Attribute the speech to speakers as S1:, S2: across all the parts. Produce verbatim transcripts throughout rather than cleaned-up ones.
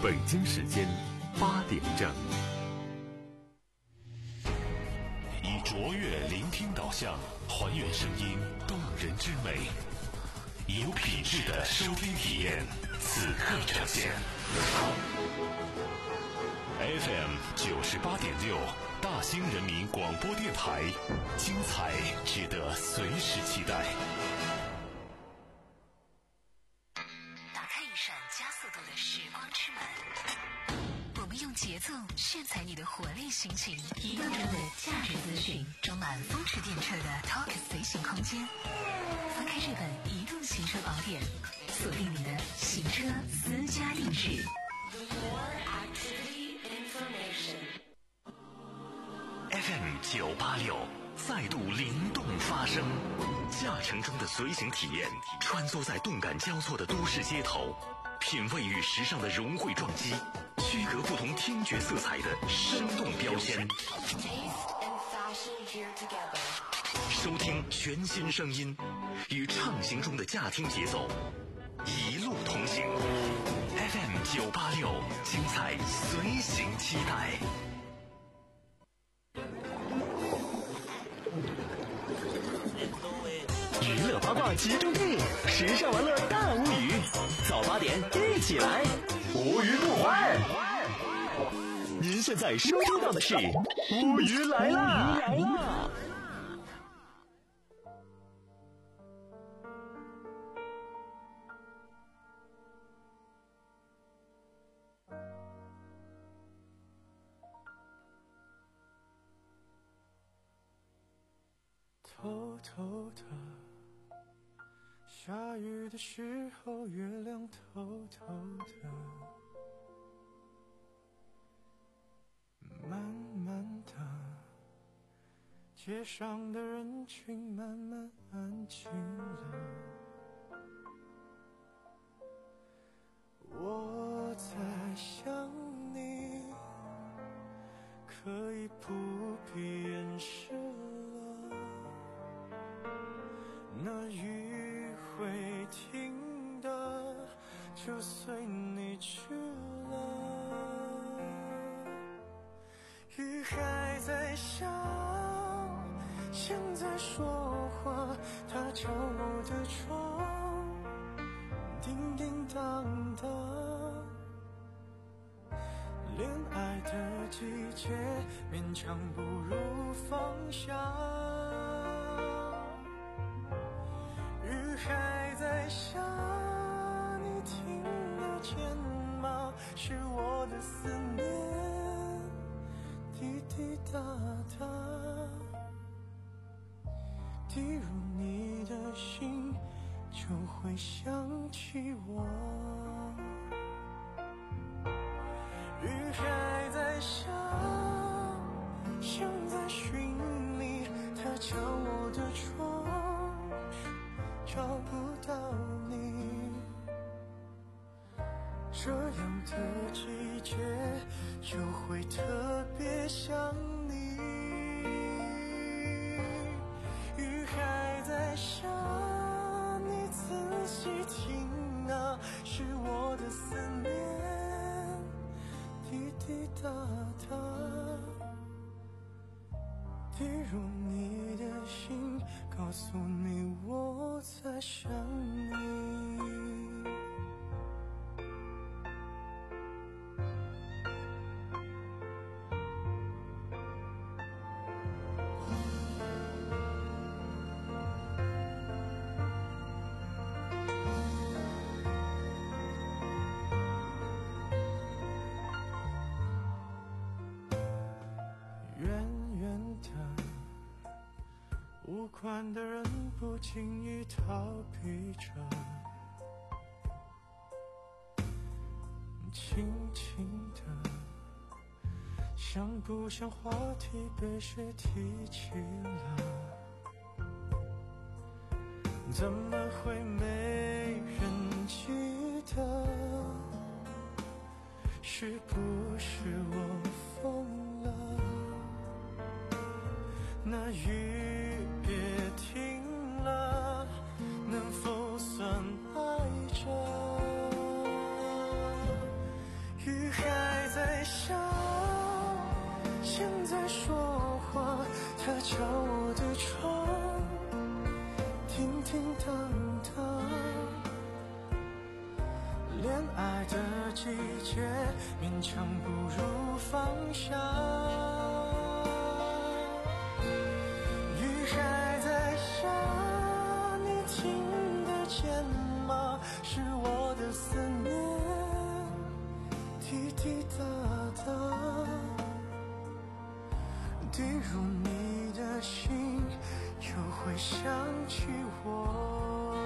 S1: 北京时间八点整。
S2: 以卓越聆听导向，还原声音动人之美，有品质的收听体验，此刻呈现。F M 九十八点六，大兴人民广播电台，精彩值得随时期待。
S3: 打开一扇加速度的时光之门，我们用节奏炫彩你的活力心情，移动中的价值资讯，装满风驰电掣的 Talk 随行空间。翻开这本移动行车宝典，锁定你的行车私家定制。
S2: F M 九八六再度灵动发声，驾乘中的随行体验，穿梭在动感交错的都市街头，品味与时尚的融汇撞击，区隔不同听觉色彩的生动标签，收听全新声音，与畅行中的驾听节奏一路同行。F M 九八六，精彩随行期待。
S4: 娱乐八卦集中地，时尚玩乐大无语，早八点一起来，无语不欢。您现在收听到的是无语来啦！来啦！
S5: 偷偷的，下雨的时候，月亮偷偷的，慢慢的，街上的人群慢慢安静了。我在想你，可以不必掩饰了，那雨会停的，就随你去了。雨还在下，像在说话，它敲我的窗，叮叮当当。恋爱的季节，勉强不如放下。雨还在下，你听得见吗？是我的思念，滴滴答答，滴入你的心，就会想起我。雨还在下，像在寻你，它敲我的窗，找不到你。这样的季节，就会特别想你。雨还在下，你仔细听啊，是我的思念，滴滴答答，滴入你的心，告诉你我在想你。无关的人不经意逃避着，轻轻的，像不像话题被谁提起了？怎么会没人记得？是不是我疯了？那雨别停了，能否算爱着？雨说话，他敲我的窗，叮叮当当。恋爱的季节，勉强不如放下。雨还在下，你听得见吗？是我的思念，滴滴答答，滴入你的心，又会想起我。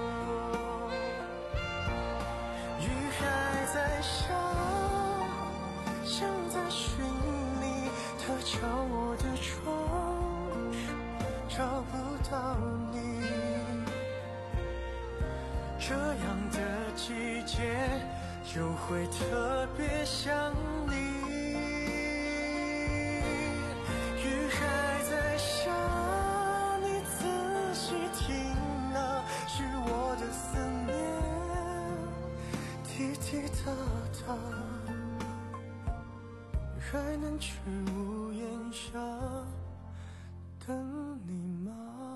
S5: 雨还在下，像在寻你，它敲我的窗，找不到你。这样的季节，又会特别想你。雨还在下，你仔细听啊，是我的思念。滴滴答答，还能去屋檐下等你吗？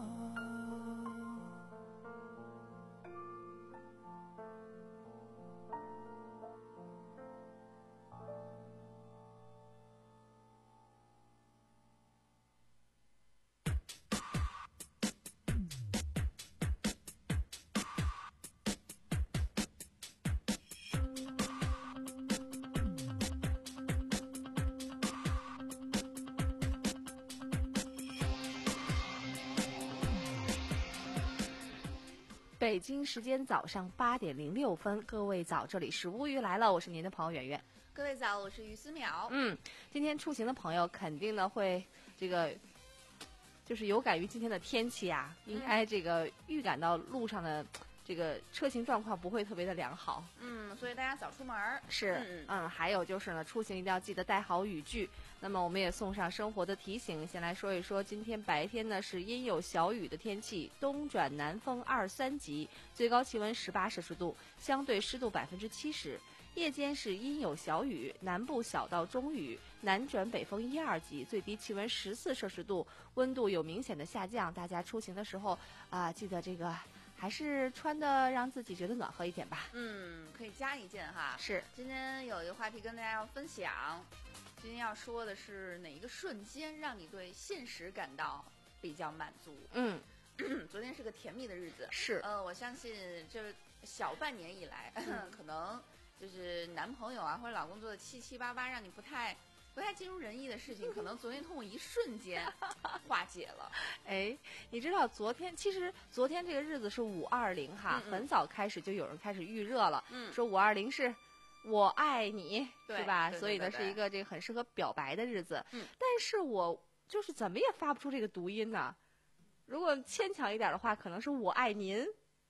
S6: 北京时间早上八点零六分，各位早，这里是乌鱼来了，我是您的朋友圆圆。
S7: 各位早，我是于思淼。
S6: 嗯，今天出行的朋友肯定呢会这个，就是有感于今天的天气啊，应该这个预感到路上的这个车行状况不会特别的良好。
S7: 嗯，所以大家早出门。
S6: 是，嗯, 嗯，还有就是呢，出行一定要记得带好雨具。那么我们也送上生活的提醒，先来说一说今天白天呢是阴有小雨的天气，东转南风二三级，最高气温十八摄氏度，相对湿度百分之七十。夜间是阴有小雨，南部小到中雨，南转北风一二级，最低气温十四摄氏度，温度有明显的下降。大家出行的时候啊、呃，记得这个还是穿的让自己觉得暖和一点吧。
S7: 嗯，可以加一件哈。
S6: 是，
S7: 今天有一个话题跟大家要分享，今天要说的是哪一个瞬间让你对现实感到比较满足？
S6: 嗯，
S7: 昨天是个甜蜜的日子。
S6: 是，
S7: 呃，我相信这小半年以来，嗯、可能就是男朋友啊或者老公做的七七八八，让你不太不太尽如人意的事情，可能昨天通过一瞬间化解了。
S6: 哎，你知道昨天其实昨天这个日子是五二零哈，
S7: 嗯嗯
S6: 很早开始就有人开始预热了，
S7: 嗯，
S6: 说五二零是我爱你，
S7: 对
S6: 是吧？
S7: 对对对
S6: 所以呢
S7: 对
S6: 是一个这个很适合表白的日子。
S7: 嗯，
S6: 但是我就是怎么也发不出这个读音呢。如果牵强一点的话，可能是我爱您。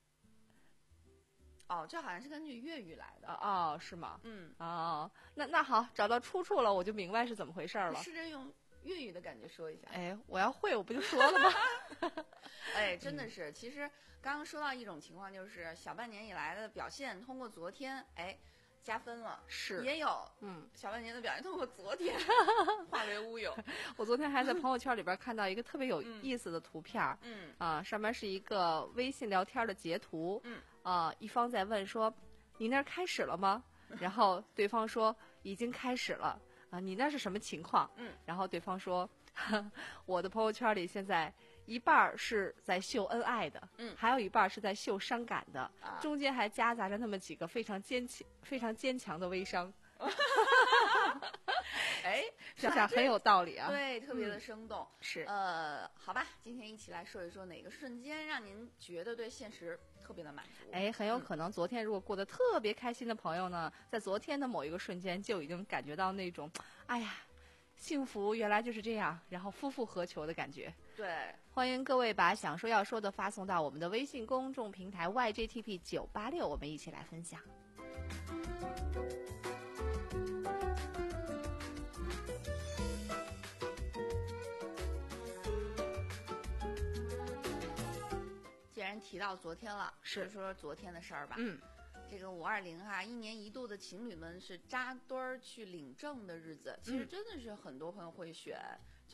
S7: 哦，这好像是根据粤语来的。
S6: 哦，是吗？
S7: 嗯，
S6: 哦，那那好，找到出处了，我就明白是怎么回事了。
S7: 试着用粤语的感觉说一下。
S6: 哎，我要会，我不就说了吗？
S7: 哎，真的是，其实刚刚说到一种情况，就是小半年以来的表现，通过昨天，哎，加分了。
S6: 是，
S7: 也有，
S6: 嗯，
S7: 小半年的表现通过昨天化为乌有。
S6: 我昨天还在朋友圈里边看到一个特别有意思的图片，
S7: 嗯
S6: 啊，上面是一个微信聊天的截图，
S7: 嗯
S6: 啊，一方在问说，你那儿开始了吗？然后对方说已经开始了。啊，你那是什么情况？
S7: 嗯，
S6: 然后对方说，我的朋友圈里现在一半是在秀恩爱的，
S7: 嗯，
S6: 还有一半是在秀伤感的，
S7: 啊、
S6: 中间还夹杂着那么几个非常坚强、非常坚强的微商。
S7: 哎，
S6: 想想很有道理啊，
S7: 对，特别的生动。
S6: 嗯、是，
S7: 呃，好吧，今天一起来说一说哪个瞬间让您觉得对现实特别的满足？
S6: 哎，很有可能昨天如果过得特别开心的朋友呢，在昨天的某一个瞬间就已经感觉到那种，哎呀，幸福原来就是这样，然后夫复何求的感觉。
S7: 对，
S6: 欢迎各位把想说要说的发送到我们的微信公众平台 Y J T P 九八六，我们一起来分享。
S7: 既然提到昨天了，
S6: 是
S7: 说说昨天的事儿吧。
S6: 嗯，
S7: 这个五二零哈，一年一度的情侣们是扎堆儿去领证的日子，其实真的是很多朋友会选，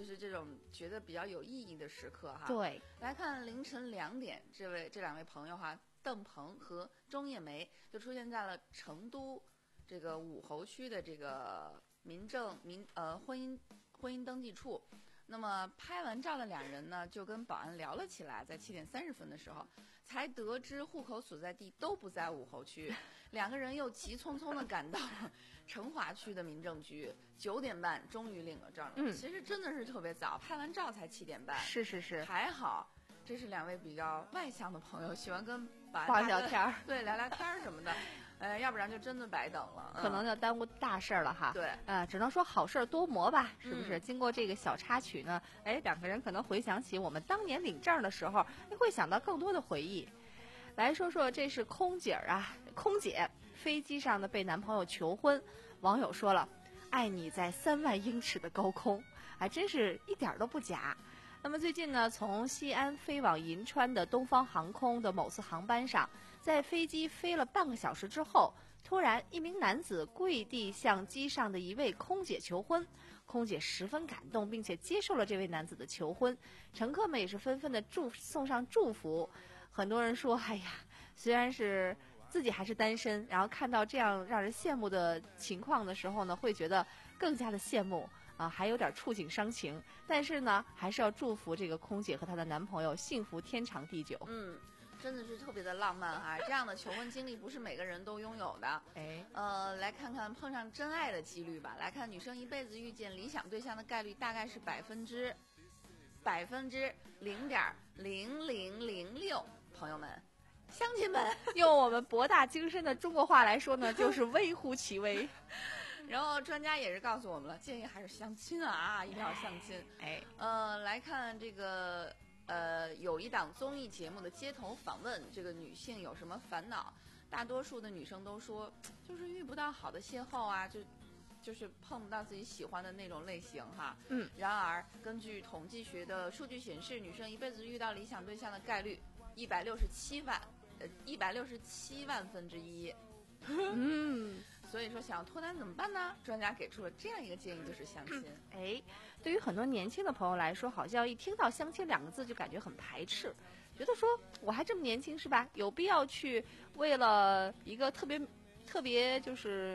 S7: 就是这种觉得比较有意义的时刻哈。
S6: 对，
S7: 来看凌晨两点，这位这两位朋友哈，邓鹏和钟叶梅就出现在了成都这个武侯区的这个民政民呃婚姻婚姻登记处。那么拍完照的两人呢，就跟保安聊了起来，在七点三十分的时候，才得知户口所在地都不在武侯区，两个人又急匆匆地赶到成华区的民政局，九点半终于领了证了。
S6: 嗯，
S7: 其实真的是特别早，拍完照才七点半。
S6: 是是是，
S7: 还好，这是两位比较外向的朋友，喜欢跟保安
S6: 聊聊天儿，
S7: 对，聊聊天儿什么的。呃，要不然就真的白等了，
S6: 可能就耽误大事儿了哈。
S7: 对，
S6: 呃，只能说好事儿多磨吧，是不是？
S7: 嗯、
S6: 经过这个小插曲呢，哎，两个人可能回想起我们当年领证的时候，会想到更多的回忆。来说说，这是空姐儿啊，空姐飞机上呢被男朋友求婚，网友说了，爱你在三万英尺的高空，还真是一点都不假。那么最近呢，从西安飞往银川的东方航空的某次航班上，在飞机飞了半个小时之后，突然一名男子跪地向机上的一位空姐求婚，空姐十分感动，并且接受了这位男子的求婚，乘客们也是纷纷的祝送上祝福。很多人说，哎呀，虽然是自己还是单身，然后看到这样让人羡慕的情况的时候呢，会觉得更加的羡慕啊，还有点触景伤情。但是呢，还是要祝福这个空姐和她的男朋友幸福天长地久。
S7: 嗯，真的是特别的浪漫哈，这样的求婚经历不是每个人都拥有的。
S6: 哎，
S7: 呃，来看看碰上真爱的几率吧。来看女生一辈子遇见理想对象的概率大概是百分之百分之零点零零零六。朋友们，乡亲们，
S6: 用我们博大精深的中国话来说呢，就是微乎其微。
S7: 然后专家也是告诉我们了，建议还是相亲啊，一定要相亲。
S6: 哎，
S7: 呃，来看这个呃，有一档综艺节目的街头访问，这个女性有什么烦恼？大多数的女生都说，就是遇不到好的邂逅啊，就就是碰不到自己喜欢的那种类型哈。
S6: 嗯。
S7: 然而，根据统计学的数据显示，女生一辈子遇到理想对象的概率一百六十七万，呃，一百六十七万分之一。
S6: 嗯。
S7: 所以说，想要脱单怎么办呢？专家给出了这样一个建议，就是相亲。
S6: 哎，对于很多年轻的朋友来说，好像一听到相亲两个字就感觉很排斥，觉得说我还这么年轻是吧？有必要去为了一个特别特别就是，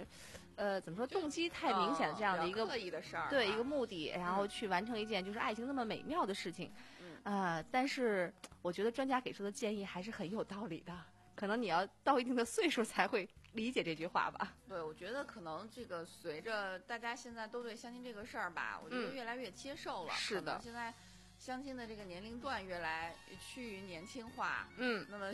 S6: 呃，怎么说动机太明显的这样的一个、
S7: 哦、刻意的事儿，
S6: 对一个目的，然后去完成一件就是爱情那么美妙的事情。
S7: 嗯
S6: 啊、呃，但是我觉得专家给出的建议还是很有道理的。可能你要到一定的岁数才会理解这句话吧。
S7: 对，我觉得可能这个随着大家现在都对相亲这个事儿吧，我觉得越来越接受了。
S6: 嗯、是的，
S7: 现在相亲的这个年龄段越来越趋于年轻化。
S6: 嗯，
S7: 那么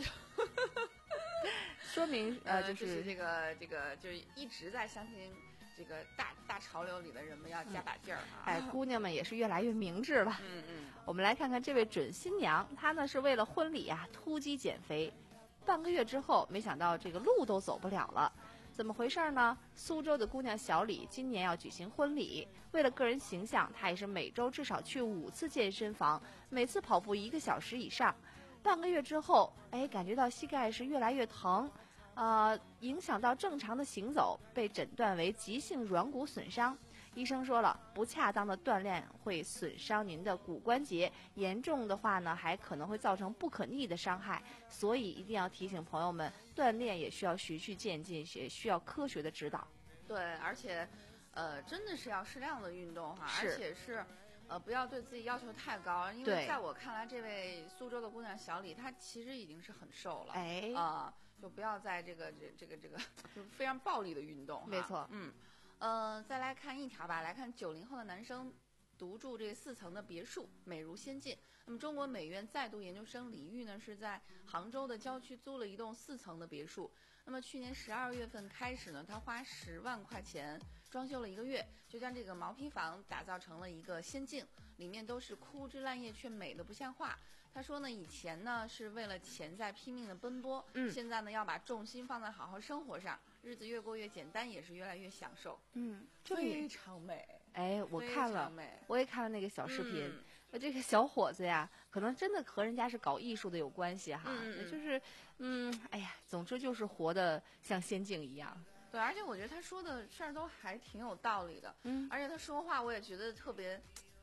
S6: 说明呃，就
S7: 是、呃、这个这个就是一直在相亲这个大大潮流里的人们要加把劲儿啊！
S6: 哎，姑娘们也是越来越明智了。
S7: 嗯嗯，
S6: 我们来看看这位准新娘，她呢是为了婚礼啊突击减肥。半个月之后，没想到这个路都走不了了，怎么回事呢？苏州的姑娘小李今年要举行婚礼，为了个人形象，她也是每周至少去五次健身房，每次跑步一个小时以上。半个月之后，哎，感觉到膝盖是越来越疼，呃，影响到正常的行走，被诊断为急性软骨损伤。医生说了，不恰当的锻炼会损伤您的骨关节，严重的话呢，还可能会造成不可逆的伤害。所以一定要提醒朋友们，锻炼也需要循序渐进，也需要科学的指导。
S7: 对，而且，呃，真的是要适量的运动哈，
S6: 是
S7: 而且是，呃，不要对自己要求太高。因为在我看来，这位苏州的姑娘小李，她其实已经是很瘦了。
S6: 哎，
S7: 啊、呃，就不要在这个这这个这个就非常暴力的运动。
S6: 没错，
S7: 嗯。呃，再来看一条吧，来看九零后的男生独住这四层的别墅，美如仙境。那么，中国美院在读研究生李玉呢，是在杭州的郊区租了一栋四层的别墅。那么，去年十二月份开始呢，他花十万块钱装修了一个月，就将这个毛坯房打造成了一个仙境，里面都是枯枝烂叶，却美得不像话。他说呢，以前呢是为了钱在拼命的奔波，
S6: 嗯，
S7: 现在呢要把重心放在好好生活上，日子越过越简单，也是越来越享受。
S6: 嗯，
S7: 非常美。
S6: 哎，我看了，我也看了那个小视频。
S7: 嗯、
S6: 这个小伙子呀，可能真的和人家是搞艺术的有关系哈。
S7: 嗯，
S6: 就是，嗯，哎呀，总之就是活得像仙境一样。
S7: 对，而且我觉得他说的事儿都还挺有道理的。
S6: 嗯，
S7: 而且他说话我也觉得特别。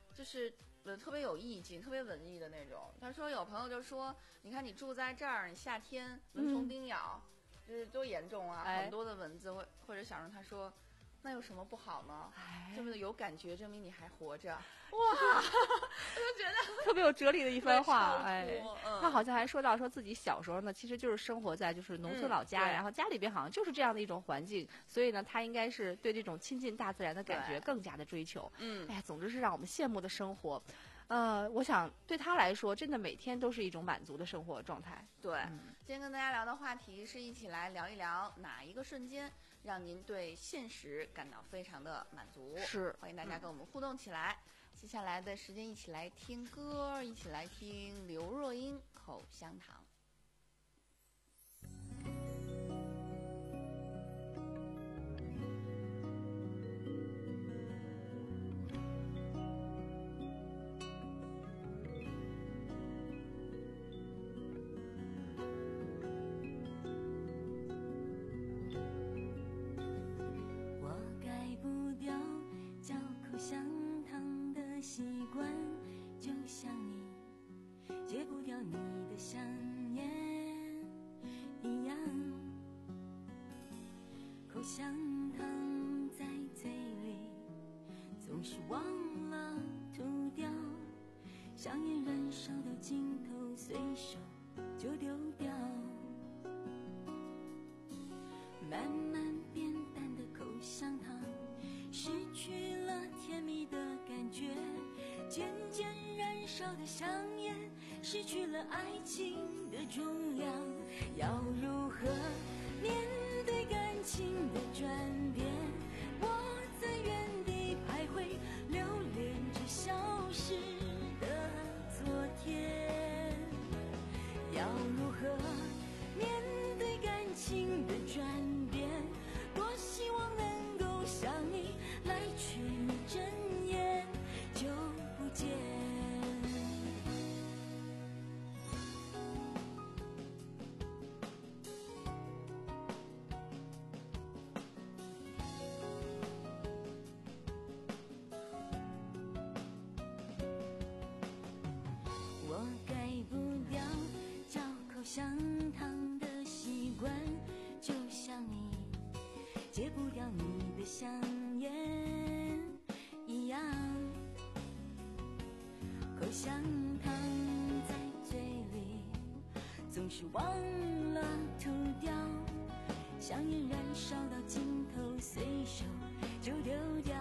S7: 就是呃特别有意境、特别文艺的那种。他说有朋友就说，你看你住在这儿，你夏天蚊虫叮咬，嗯、就是多严重啊，
S6: 哎、
S7: 很多的蚊子或或者小人他说。那有什么不好呢？这么有感觉，证明你还活着。哇，我就觉得
S6: 特别有哲理的一番话。哎，
S7: 嗯、
S6: 他好像还说到说自己小时候呢，其实就是生活在就是农村老家，
S7: 嗯、
S6: 然后家里边好像就是这样的一种环境，所以呢，他应该是对这种亲近大自然的感觉更加的追求。
S7: 嗯，
S6: 哎呀，总之是让我们羡慕的生活。呃，我想对他来说，真的每天都是一种满足的生活状态。
S7: 对，
S6: 嗯、
S7: 今天跟大家聊的话题是一起来聊一聊哪一个瞬间让您对现实感到非常的满足。
S6: 是，
S7: 欢迎大家跟我们互动起来。嗯、接下来的时间，一起来听歌，一起来听刘若英《口香糖》。
S8: 口香糖在嘴里，总是忘了吐掉，香烟燃烧到尽头，随手就丢掉。慢慢变淡的口香糖，失去了甜蜜的感觉，渐渐燃烧的香烟，失去了爱情的重量。要如何面对感情的转变？我在原地徘徊，留恋着消失的昨天。要如何面对感情的转变？多希望能够像你来去一睁眼就不见。我改不掉嚼口香糖的习惯，就像你戒不掉你的香烟一样。口香糖在嘴里，总是忘了吐掉，香烟燃烧到尽头，随手就丢掉。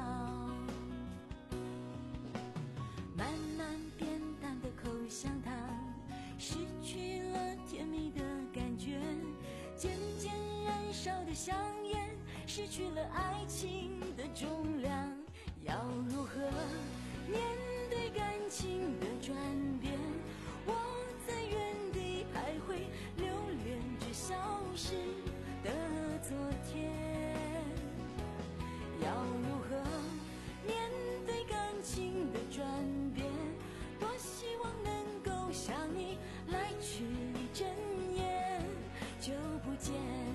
S8: 慢慢变淡的口香糖，失去了甜蜜的感觉，渐渐燃烧的香烟，失去了爱情的重量。要如何面对感情的转变？我在原地徘徊，留恋着消失的昨天。要如何面对感情的转变？多希望能够像你来去一睁眼就不见。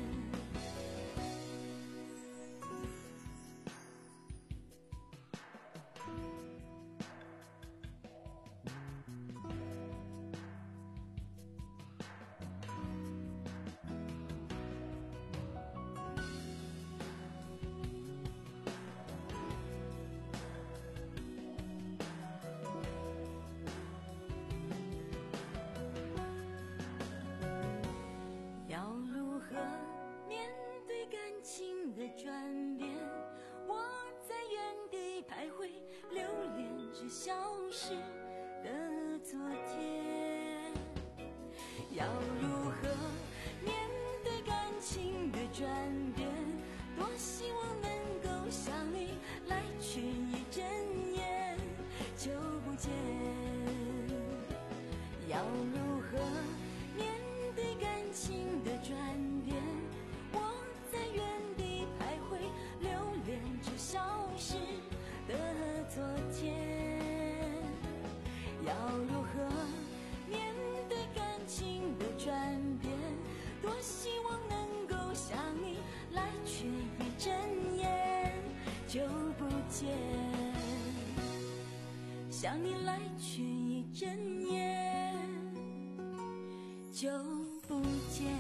S8: 要如何面对感情的转变？我在原地徘徊，留恋着消失的昨天。要如何面对感情的转变？多希望能够像你来去一睁眼就不见。要如何面对感情的转变？我在原地徘徊，留恋着消失的昨天。要如何面对感情的转变？多希望能够像你来去一睁眼就不见。 想你来去一整夜，就不见。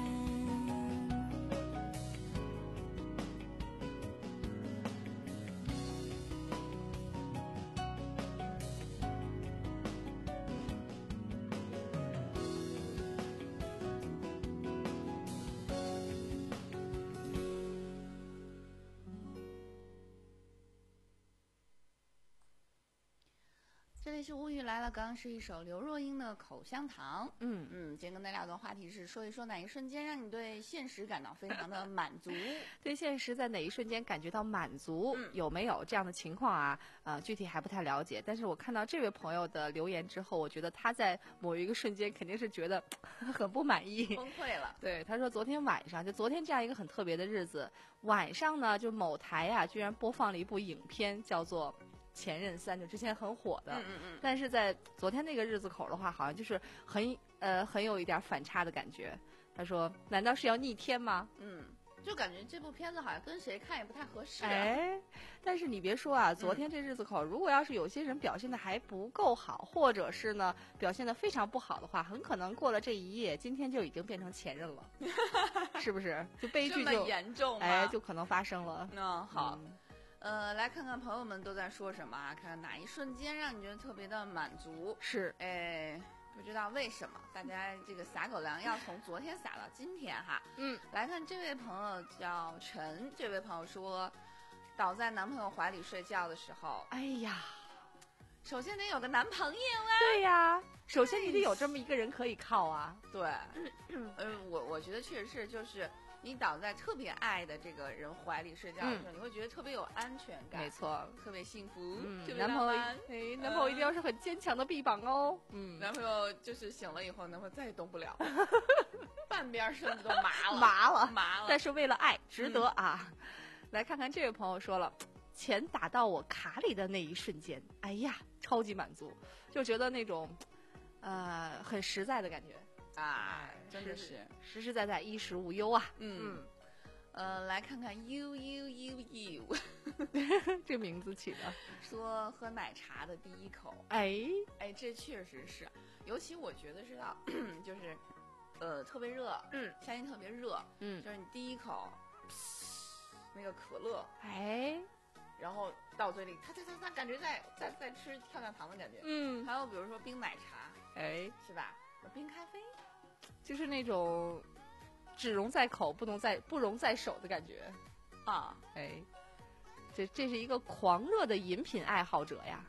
S7: 这里是无语来了，刚刚是一首刘若英的《口香糖》。
S6: 嗯
S7: 嗯，今天跟大家聊的话题是说一说哪一瞬间让你对现实感到非常的满足。
S6: 对现实在哪一瞬间感觉到满足，
S7: 嗯
S6: 有没有这样的情况啊？呃，具体还不太了解。但是我看到这位朋友的留言之后，我觉得他在某一个瞬间肯定是觉得很不满意。
S7: 崩溃了。
S6: 对，他说昨天晚上，就昨天这样一个很特别的日子，晚上呢，就某台啊，居然播放了一部影片，叫做《前任三》，就之前很火的。
S7: 嗯嗯嗯。
S6: 但是在昨天那个日子口的话，好像就是很呃很有一点反差的感觉。他说：“难道是要逆天吗？”
S7: 嗯，就感觉这部片子好像跟谁看也不太合适、啊。
S6: 哎，但是你别说啊，昨天这日子口，嗯、如果要是有些人表现的还不够好，或者是呢表现的非常不好的话，很可能过了这一夜，今天就已经变成前任了，是不是？就悲剧就
S7: 这么严重吗？
S6: 哎，就可能发生了。
S7: 嗯，好。
S6: 嗯
S7: 呃，来看看朋友们都在说什么啊？看看哪一瞬间让你觉得特别的满足？
S6: 是，
S7: 哎，不知道为什么大家这个撒狗粮要从昨天撒到今天哈。
S6: 嗯，
S7: 来看这位朋友叫陈，这位朋友说，倒在男朋友怀里睡觉的时候，
S6: 哎呀，
S7: 首先得有个男朋友啊。
S6: 对呀，首先你得有这么一个人可以靠啊。
S7: 对，呃，我我觉得确实是就是。你倒在特别爱的这个人怀里睡觉的时候，嗯、你会觉得特别有安全感，
S6: 没错，
S7: 特别幸福。
S6: 嗯，
S7: 特别
S6: 男朋友，
S7: 哎，
S6: 男朋友一定要是很坚强的臂膀哦。嗯，
S7: 男朋友就是醒了以后，男朋友再也动不了，半边身子都麻了，
S6: 麻了，
S7: 麻了。
S6: 但是为了爱，值得啊！嗯、来看看这位朋友说了，钱打到我卡里的那一瞬间，哎呀，超级满足，就觉得那种，呃，很实在的感觉。
S7: 啊，真的是
S6: 实实在在，衣食无忧啊！
S7: 嗯，呃，来看看 you you you you，
S6: 这名字起的，
S7: 说喝奶茶的第一口，
S6: 哎
S7: 哎，这确实是，尤其我觉得是到就是，呃，特别热，
S6: 嗯，
S7: 夏天特别热，
S6: 嗯，
S7: 就是你第一口，那个可乐，
S6: 哎，
S7: 然后到嘴里，咔嚓嚓嚓，感觉在在在吃跳跳糖的感觉，
S6: 嗯，
S7: 还有比如说冰奶茶，
S6: 哎，
S7: 是吧？冰咖啡，
S6: 就是那种只溶在口不能在不溶在手的感觉
S7: 啊！
S6: 哎，这这是一个狂热的饮品爱好者呀！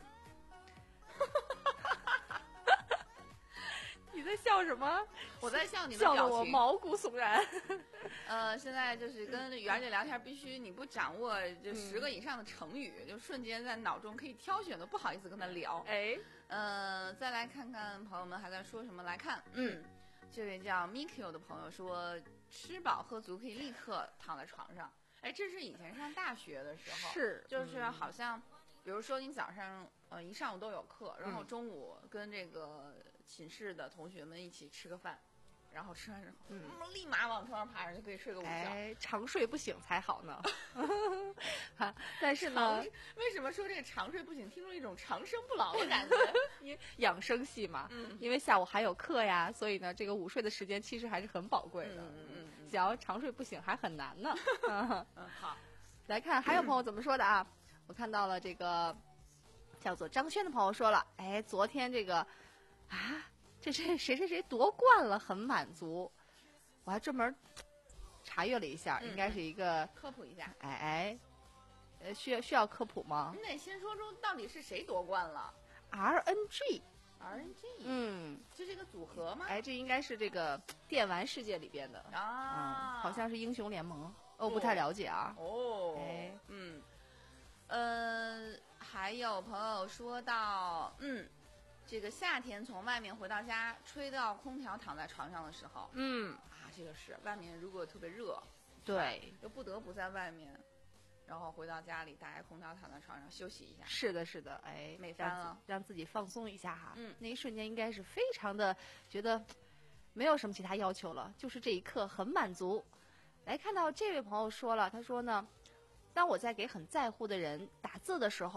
S6: 你在笑什么？
S7: 我在笑你的表情，
S6: 笑得我毛骨悚然。
S7: 呃，现在就是跟媛姐聊天，必须你不掌握这十个以上的成语，嗯、就瞬间在脑中可以挑选，都不好意思跟他聊。
S6: 哎。
S7: 呃，再来看看朋友们还在说什么。来看，嗯，这位叫 Mikio 的朋友说，吃饱喝足可以立刻躺在床上。哎，这是以前上大学的时候，
S6: 是，
S7: 就是好像，嗯、比如说你早上呃一上午都有课，然后中午跟这个寝室的同学们一起吃个饭。然后吃完之后，嗯，立马往床上爬上就可以睡个午觉。
S6: 哎，长睡不醒才好呢。但是呢，
S7: 为什么说这个长睡不醒，听出一种长生不老的感觉？
S6: 因为养生系嘛，
S7: 嗯，
S6: 因为下午还有课呀，所以呢，这个午睡的时间其实还是很宝贵的。
S7: 嗯嗯嗯，
S6: 想要长睡不醒还很难呢。
S7: 嗯，好，
S6: 来看还有朋友怎么说的啊？我看到了这个叫做张轩的朋友说了，哎，昨天这个啊。这这谁谁谁夺冠了，很满足。我还专门查阅了一下，
S7: 嗯、
S6: 应该是一个
S7: 科普一下。
S6: 哎哎，呃，需要需要科普吗？
S7: 你得先说出到底是谁夺冠了。
S6: R N G。R
S7: N G。
S6: 嗯，
S7: 这是一个组合吗？
S6: 哎，这应该是这个电玩世界里边的
S7: 啊、
S6: 嗯，好像是英雄联盟，我不太了解啊。
S7: 哦。
S6: 哎，
S7: 嗯，呃，还有朋友说到，嗯。这个夏天从外面回到家，吹到空调躺在床上的时候，
S6: 嗯
S7: 啊，这个是外面如果特别热，
S6: 对，
S7: 又不得不在外面，然后回到家里打开空调躺在床上休息一下。
S6: 是的，是的，哎，
S7: 美翻了，
S6: 让自己放松一下哈。
S7: 嗯，
S6: 那一瞬间应该是非常的觉得没有什么其他要求了，就是这一刻很满足。来看到这位朋友说了，他说呢，当我在给很在乎的人打字的时候。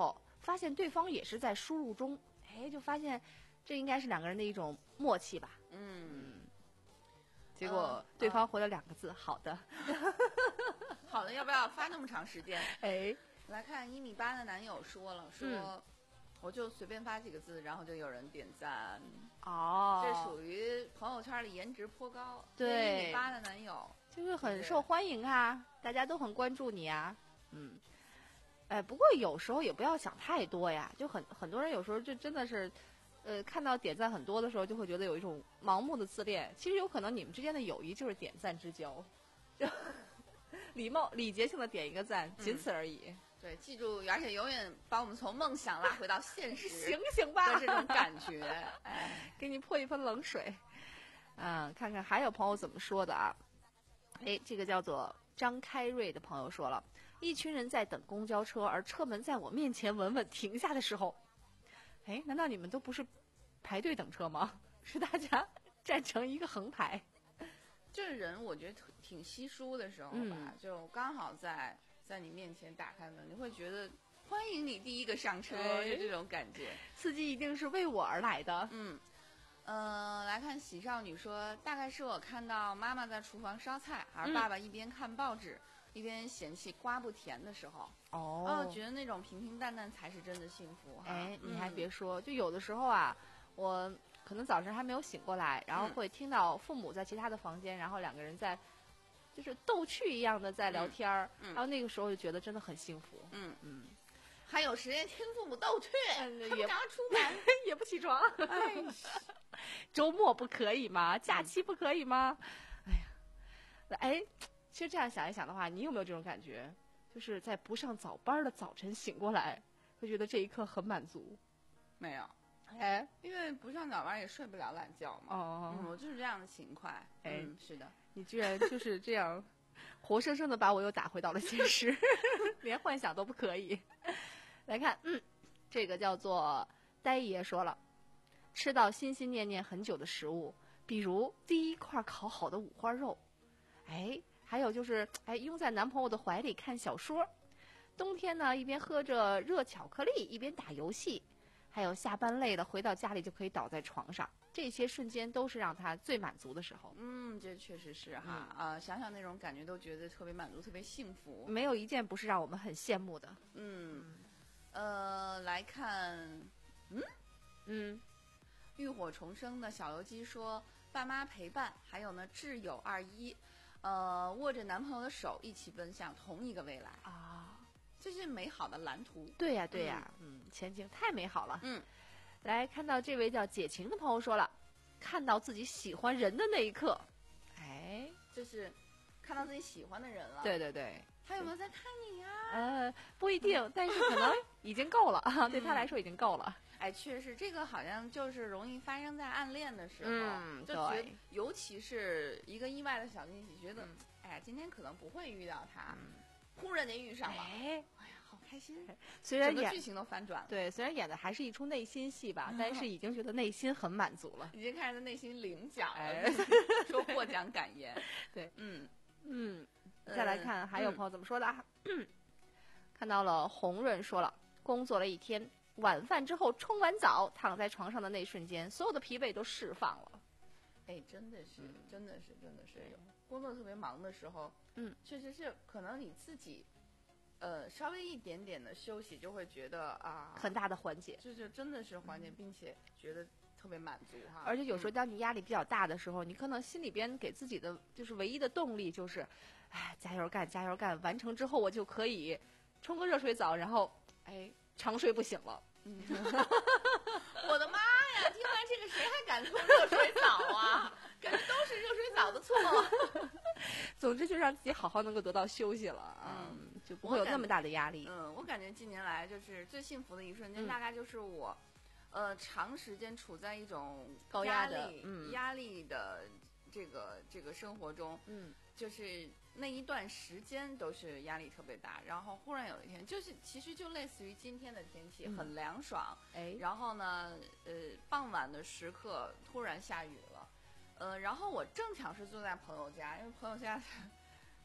S6: 发现对方也是在输入中，哎，就发现这应该是两个人的一种默契吧。
S7: 嗯，
S6: 结果对方回了两个字：“好的。”
S7: 好的，要不要发那么长时间？
S6: 哎，
S7: 来看一米八的男友说了，说、
S6: 嗯、
S7: 我就随便发几个字，然后就有人点赞。
S6: 哦，
S7: 这属于朋友圈里颜值颇高，
S6: 对，
S7: 一米八的男友
S6: 就是很受欢迎啊，大家都很关注你啊。嗯，哎，不过有时候也不要想太多呀，就很很多人有时候就真的是。呃，看到点赞很多的时候，就会觉得有一种盲目的自恋。其实有可能你们之间的友谊就是点赞之交，就礼貌礼节性的点一个赞，仅此而已。
S7: 嗯、对，记住，而且永远把我们从梦想拉回到现实，
S6: 醒醒吧
S7: 的这种感觉。哎，
S6: 给你泼一盆冷水。嗯，看看还有朋友怎么说的啊？哎，这个叫做张开瑞的朋友说了，一群人在等公交车，而车门在我面前稳稳停下的时候。哎，难道你们都不是排队等车吗？是大家站成一个横排。
S7: 这人我觉得挺稀疏的时候吧，嗯、就刚好在在你面前打开门，你会觉得欢迎你第一个上车，就这种感觉。
S6: 司机一定是为我而来的。
S7: 嗯，呃，来看喜少女说，大概是我看到妈妈在厨房烧菜，而爸爸一边看报纸。嗯一边嫌弃瓜不甜的时候，
S6: 哦，
S7: 哦，觉得那种平平淡淡才是真的幸福哈。
S6: 哎，你还别说，嗯、就有的时候啊，我可能早晨还没有醒过来，然后会听到父母在其他的房间，然后两个人在就是逗趣一样的在聊天儿，嗯嗯、然后那个时候就觉得真的很幸福。
S7: 嗯嗯，还有时间听父母逗趣，
S6: 嗯、
S7: 他们赶快出门
S6: 也不起床，哎，周末不可以吗？假期不可以吗？哎呀，哎。其实这样想一想的话，你有没有这种感觉？就是在不上早班的早晨醒过来，会觉得这一刻很满足。
S7: 没有，
S6: 哎，
S7: 因为不上早班也睡不了懒觉嘛。
S6: 哦，
S7: 嗯，我就是这样的勤快。
S6: 哎，
S7: 嗯，是的，
S6: 你居然就是这样，活生生的把我又打回到了现实，连幻想都不可以。来看，嗯，这个叫做呆爷说了，吃到心心念念很久的食物，比如第一块烤好的五花肉，哎。还有就是，哎，拥在男朋友的怀里看小说，冬天呢一边喝着热巧克力一边打游戏，还有下班累了回到家里就可以倒在床上，这些瞬间都是让他最满足的时候。
S7: 嗯，这确实是哈，啊、嗯呃，想想那种感觉都觉得特别满足，特别幸福。
S6: 没有一件不是让我们很羡慕的。
S7: 嗯，呃，来看，嗯
S6: 嗯，
S7: 浴火重生的小油鸡说，爸妈陪伴，还有呢挚友二一。呃，握着男朋友的手，一起奔向同一个未来
S6: 啊，
S7: 这是美好的蓝图。
S6: 对呀、啊，对呀、啊，嗯，前景太美好了。
S7: 嗯，
S6: 来看到这位叫解晴的朋友说了，看到自己喜欢人的那一刻，哎，
S7: 就是看到自己喜欢的人了。
S6: 对对对，
S7: 他有没有在看你呀、啊？
S6: 呃，不一定，但是可能已经够了啊，对他来说已经够了。
S7: 哎，确实，这个好像就是容易发生在暗恋的时候，
S6: 嗯，
S7: 就觉得，尤其是一个意外的小惊喜，觉得，嗯、哎呀，今天可能不会遇到他，嗯、忽然间遇上了，
S6: 哎，
S7: 哎呀，好开心！
S6: 虽然
S7: 整个剧情都反转了，
S6: 对，虽然演的还是一出内心戏吧，嗯、但是已经觉得内心很满足了，
S7: 已经开始在内心领奖了，哎、说获奖感言。
S6: 对，
S7: 嗯
S6: 嗯，再来看还有朋友怎么说的啊？嗯、看到了红润说了，工作了一天。晚饭之后冲完澡，躺在床上的那瞬间，所有的疲惫都释放了。
S7: 哎，真的是，真的是，真的是，工作特别忙的时候，
S6: 嗯，
S7: 确实是，可能你自己，呃，稍微一点点的休息，就会觉得啊，
S6: 很大的缓解，
S7: 这就真的是缓解，并且觉得特别满足哈。
S6: 而且有时候当你压力比较大的时候，嗯、你可能心里边给自己的就是唯一的动力就是，哎，加油干，加油干，完成之后我就可以冲个热水澡，然后哎。长睡不醒了，
S7: 嗯，我的妈呀！听完这个，谁还敢冲热水澡啊？感觉都是热水澡的错。
S6: 总之，就让自己好好能够得到休息了，嗯，就不会有那么大的压力。
S7: 嗯，我感觉近年来就是最幸福的一瞬间，
S6: 嗯、
S7: 大概就是我，呃，长时间处在一种
S6: 高压的、嗯、
S7: 压力的这个这个生活中，
S6: 嗯，
S7: 就是那一段时间都是压力特别大，然后忽然有一天，就是其实就类似于今天的天气，
S6: 嗯、
S7: 很凉爽，
S6: 哎，
S7: 然后呢，呃，傍晚的时刻突然下雨了，呃，然后我正巧是坐在朋友家，因为朋友家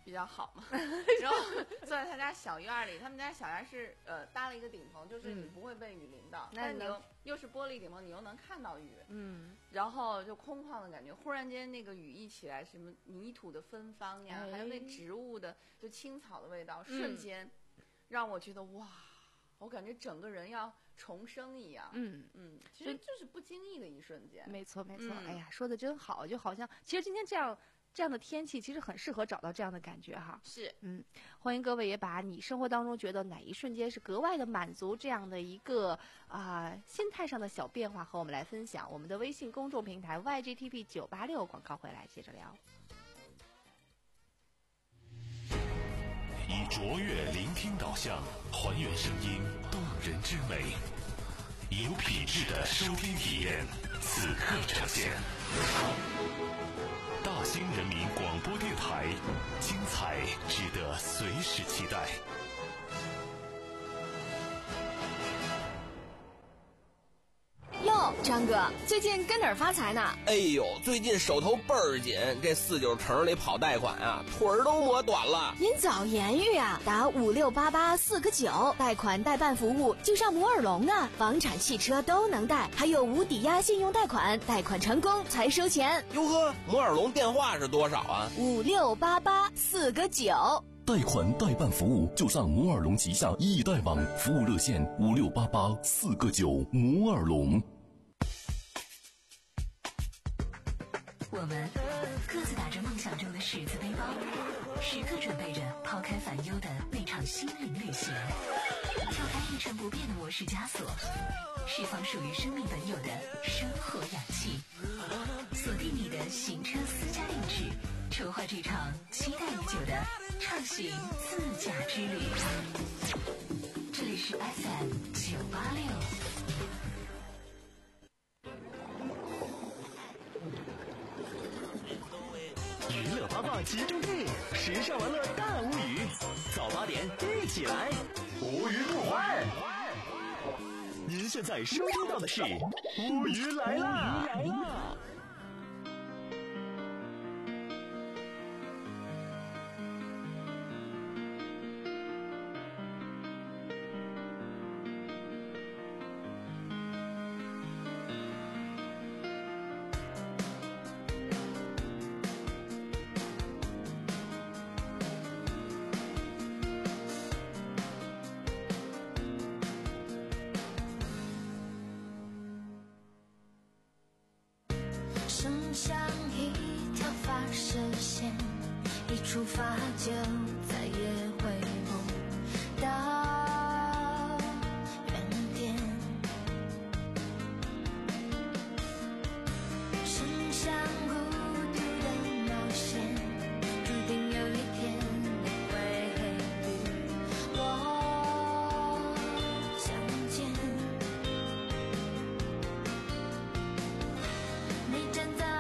S7: 比较好嘛，然后坐在他家小院里，他们家小院是呃搭了一个顶棚，就是你不会被雨淋到，
S6: 嗯、但
S7: 你又又是玻璃顶棚，你又能看到雨，
S6: 嗯，
S7: 然后就空旷的感觉，忽然间那个雨一起来，什么泥土的芬芳呀，哎、还有那植物的就青草的味道，
S6: 嗯、
S7: 瞬间让我觉得哇，我感觉整个人要重生一样，
S6: 嗯
S7: 嗯，其实就是不经意的一瞬间，
S6: 没错没错，
S7: 嗯、
S6: 哎呀，说的真好，就好像其实今天这样。这样的天气其实很适合找到这样的感觉哈。
S7: 是，
S6: 嗯，欢迎各位也把你生活当中觉得哪一瞬间是格外的满足这样的一个啊、呃、心态上的小变化和我们来分享。我们的微信公众平台 Y G T P 九八六广告回来接着聊。
S2: 以卓越聆听导向，还原声音动人之美，有品质的收听体验，此刻呈现。大兴人民广播电台，精彩值得随时期待。
S9: 哟，张哥，最近跟哪儿发财呢？
S10: 哎呦，最近手头倍儿紧，这四九城里跑贷款啊，腿儿都磨短了。
S9: 您早言语啊，打五六八八四个九，贷款代办服务就上摩尔龙啊，房产、汽车都能贷，还有无抵押信用贷款，贷款成功才收钱。
S10: 哟呵，摩尔龙电话是多少啊？
S9: 五六八八四个九。
S11: 贷款代办服务就上摩尔龙旗下易贷网，服务热线五六八八四个九。摩尔龙。
S3: 我们各自打着梦想中的十字背包，时刻准备着抛开烦忧的那场心灵旅行，跳开一成不变的模式枷锁，释放属于生命本有的生活氧气，锁定你的行车私家定制，筹划这场期待已久的畅行自驾之旅。这里是 F M 九八六。
S4: 娱乐八卦集中地，时尚玩乐大无语，早八点一起来，无语不欢。您现在收听到的是无语来啦！来啦！
S8: 像一条发射线，一出发就再也回不到原点。伸向孤独的冒险，注定有一天你会与我相见。你站在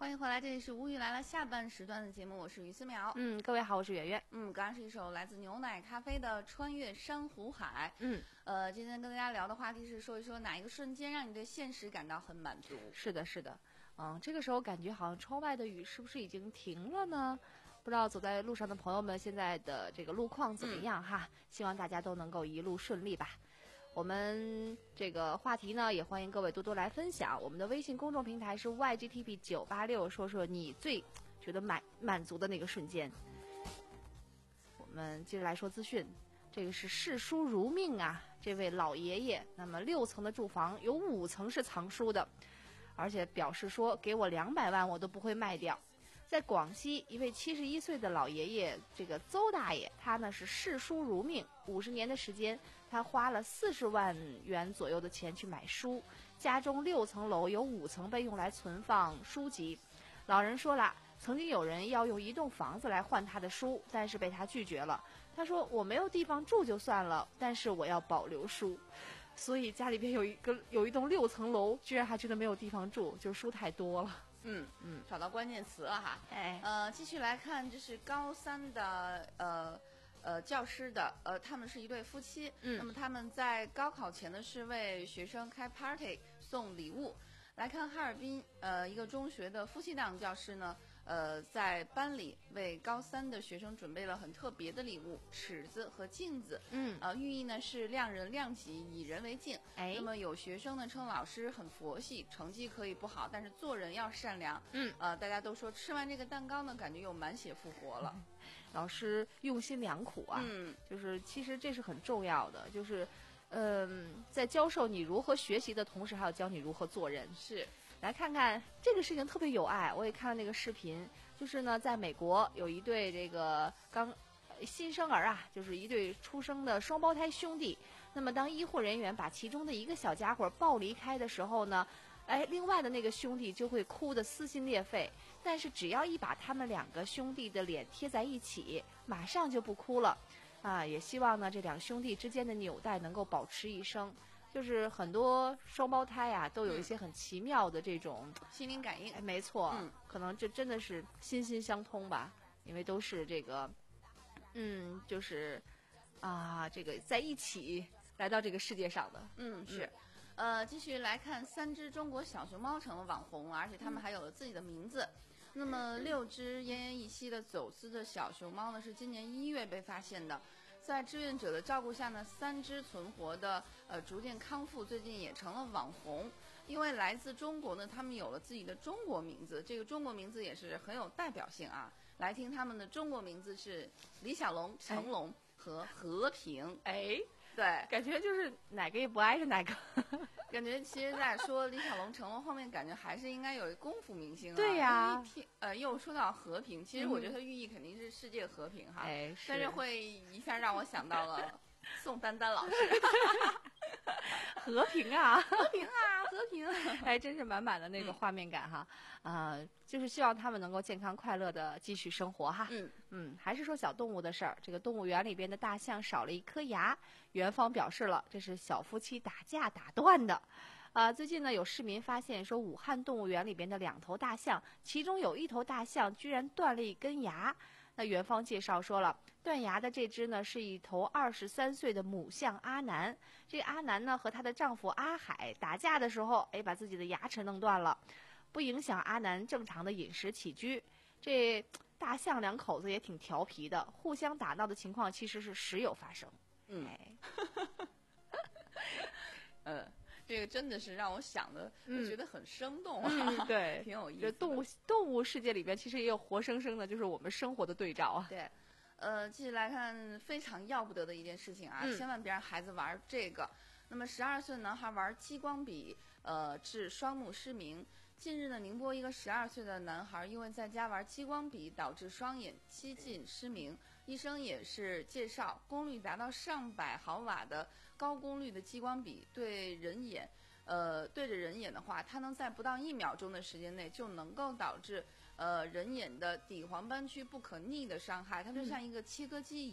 S7: 欢迎回来，这里是无语来了下半时段的节目，我是于思淼。
S6: 嗯，各位好，我是圆圆。
S7: 嗯，刚刚是一首来自牛奶咖啡的《穿越珊瑚海》。
S6: 嗯，
S7: 呃，今天跟大家聊的话题是说一说哪一个瞬间让你对现实感到很满足？
S6: 是的，是的。嗯，这个时候感觉好像窗外的雨是不是已经停了呢？不知道走在路上的朋友们现在的这个路况怎么样哈？嗯、希望大家都能够一路顺利吧。我们这个话题呢，也欢迎各位多多来分享。我们的微信公众平台是 Y G T P 九八六，说说你最觉得满满足的那个瞬间。我们接着来说资讯，这个是视书如命啊，这位老爷爷，那么六层的住房有五层是藏书的，而且表示说给我两百万我都不会卖掉。在广西，一位七十一岁的老爷爷，这个邹大爷，他呢是视书如命，五十年的时间，他花了四十万元左右的钱去买书。家中六层楼有五层被用来存放书籍。老人说了，曾经有人要用一栋房子来换他的书，但是被他拒绝了。他说：“我没有地方住就算了，但是我要保留书。”所以家里边有一个有一栋六层楼，居然还觉得没有地方住，就是书太多了。
S7: 嗯嗯，找到关键词了哈。
S6: 哎，
S7: 呃，继续来看，这是高三的呃呃教师的呃，他们是一对夫妻。嗯，那么他们在高考前呢是为学生开 party 送礼物。来看哈尔滨呃一个中学的夫妻档教师呢。呃，在班里为高三的学生准备了很特别的礼物，尺子和镜子。嗯，呃，寓意呢是亮人亮己，以人为镜。哎，那么有学生呢称老师很佛系，成绩可以不好，但是做人要善良。嗯，呃，大家都说吃完这个蛋糕呢，感觉又满血复活了。嗯、
S6: 老师用心良苦啊。嗯，就是其实这是很重要的，就是，嗯、呃，在教授你如何学习的同时，还要教你如何做人。
S7: 是。
S6: 来看看这个事情特别有爱，我也看了那个视频，就是呢，在美国有一对这个刚新生儿啊，就是一对出生的双胞胎兄弟。那么当医护人员把其中的一个小家伙抱离开的时候呢，哎，另外的那个兄弟就会哭得撕心裂肺，但是只要一把他们两个兄弟的脸贴在一起，马上就不哭了。啊，也希望呢这两兄弟之间的纽带能够保持一生。就是很多双胞胎啊，都有一些很奇妙的这种、
S7: 嗯、心灵感应。
S6: 哎，没错，嗯，可能这真的是心心相通吧，因为都是这个，嗯，就是啊，这个在一起来到这个世界上的。
S7: 嗯，是。嗯、呃，继续来看，三只中国小熊猫成了网红，而且它们还有了自己的名字。嗯、那么，六只奄奄一息的走失的小熊猫呢，是今年一月被发现的。在志愿者的照顾下呢，三只存活的呃逐渐康复，最近也成了网红。因为来自中国呢，他们有了自己的中国名字，这个中国名字也是很有代表性啊。来听他们的中国名字是李小龙、成龙和和平。
S6: 哎，
S7: 对，
S6: 感觉就是哪个也不挨着哪个。
S7: 感觉其实在说李小龙、成龙后面，感觉还是应该有一个功夫明星啊。
S6: 对呀，
S7: 呃，又说到和平，其实我觉得它寓意肯定是世界和平哈。
S6: 哎、嗯，
S7: 但是会一下让我想到了宋丹丹老师。
S6: 和平啊，
S7: 和平啊，和平啊！
S6: 哎，真是满满的那个画面感哈。啊、嗯呃，就是希望他们能够健康快乐的继续生活哈。嗯嗯，还是说小动物的事儿。这个动物园里边的大象少了一颗牙，园方表示了，这是小夫妻打架打断的。啊、呃，最近呢，有市民发现说，武汉动物园里边的两头大象，其中有一头大象居然断了一根牙。那园方介绍说了，断牙的这只呢是一头二十三岁的母象阿南。这阿南呢和她的丈夫阿海打架的时候，哎，把自己的牙齿弄断了，不影响阿南正常的饮食起居。这大象两口子也挺调皮的，互相打闹的情况其实是时有发生。
S7: 嗯，呃。这个真的是让我想的，嗯、觉得很生动啊，
S6: 嗯、对，
S7: 挺有意思的。
S6: 动物动物世界里边，其实也有活生生的，就是我们生活的对照啊。
S7: 对，呃，继续来看非常要不得的一件事情啊，嗯、千万别让孩子玩这个。那么，十二岁的男孩玩激光笔，呃，致双目失明。近日呢，宁波一个十二岁的男孩因为在家玩激光笔，导致双眼几近失明。医生也是介绍，功率达到上百毫瓦的高功率的激光笔对人眼，呃，对着人眼的话，它能在不到一秒钟的时间内就能够导致呃人眼的底黄斑区不可逆的伤害，它就像一个切割机一样，